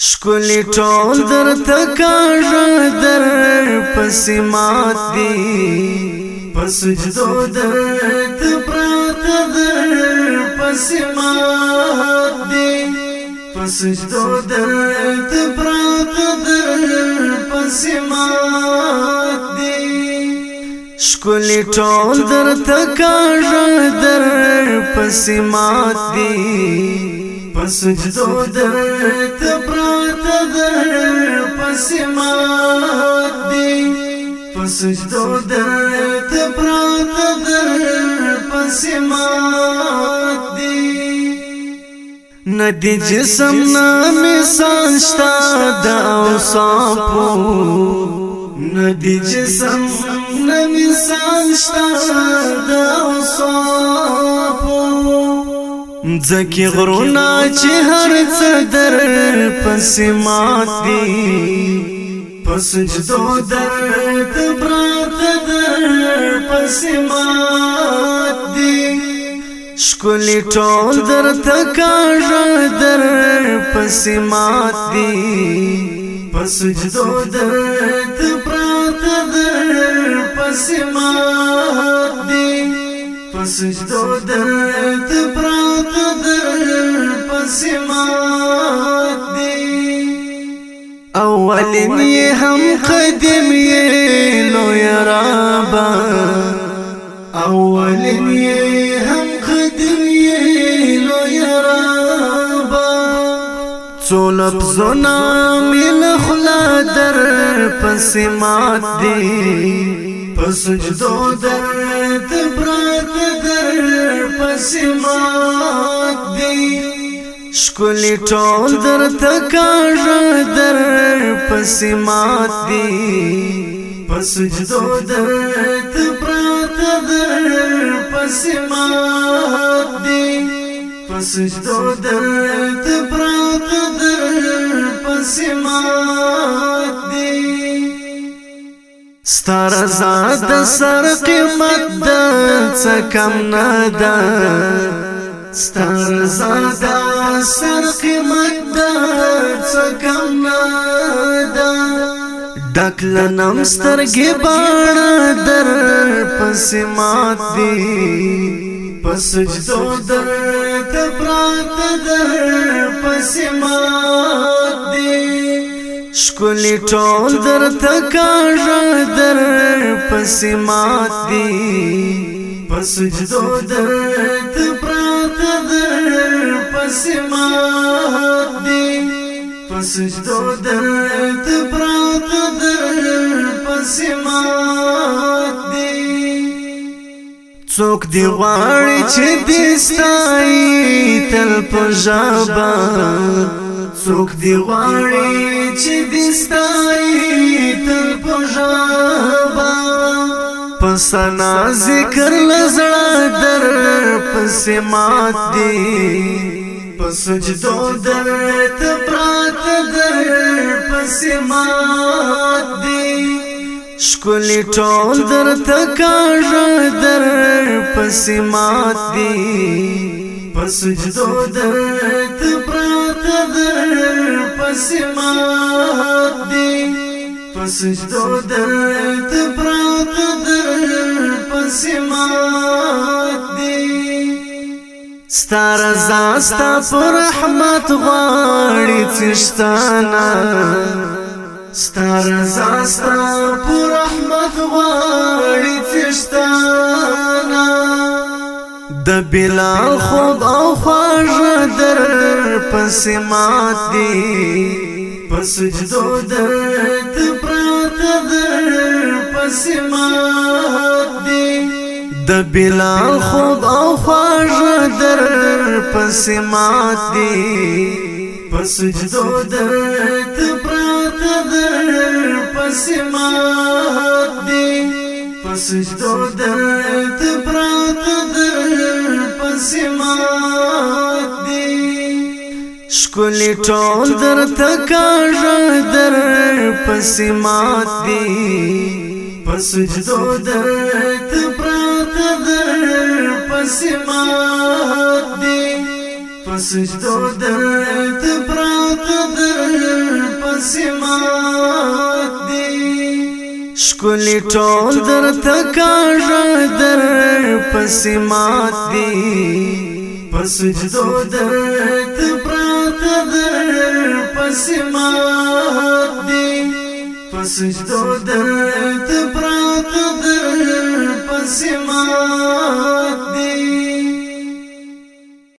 شکلی ټول در تکاژه در پسی مات دی پسجدو در تپرات در پسی مات دی پسجدو در تپرات در پسی مات دی شکلی ټول در تکاژه در پسی مات دی پسجدو در تپرات در پسی مات دی پسجدو در تپرات در پسی مات دی ندی جسم نمیسان شتا دا اوصافو ندی جسم نمیسان شتا دا اوصافو ځکه غرونا چې هر څه در پسې مات دي پسجدو در تپرات در پسې مات دي شکلی ټول در تکاژه در پسې مات دي پسجدو در تپرات در پسې مات دي پسجدو در تپرات در پسی مات دی اولین یہ ہم قدم یہ لو یرابا اولین یہ ہم قدم یہ لو یرابا چولب زنا من خلا در پسی مات دی پسجدو در تپرات در پسی مات دی شکلی ټول در تکاژه در پسی مات دی پسجدو در تپرات در پسی مات دی پسجدو در تپرات در پسی مات دی ستار زاد سر قیمت دا څکم ندا ستار زاد سر قیمت دا څکم ندا ډکلنم سترګې باڼه در پسې مات دی پسجدو در تپرات در پسې مات دی شکلی ټول در تکاژه در پسی مات دی پسجدو در تپرات در پسی مات دی پسجدو در تپرات در پسی مات دی څوک دی غواړي چې دې ستایي تل په ژبه څوک دی غواړي چې دې ستایي تل په ژبه په ثنا ذکر لزړه در پسې مات دی پسجدو در تپرات در پسې مات دی شکلی ټول در تکاژه در پسې مات دی پسجدو در تپرات در پسی مات دی پسجدو در تپرات در پسی مات دی ستار زاستا پر رحمت غواړي څښتانا ستار زاستا پر رحمت غواړي څښتانا د بلال خوب او خواږه در پسې مات دی پسجدو در تپرات در پسې مات دی د بلال خوب او خواږه در پسې مات دی پسجدو در تپرات در پسې مات دی پسجدو در تپرات در پسی مات دی شکلی ټول در تکاژه در پسی مات دی پسجدو در تپرات در پسی مات دی پسجدو در تپرات در پسمات دی شکلی ټول در تکاژه در پسمات دی پسجدو در تپرات در پسمات دی پسجدو در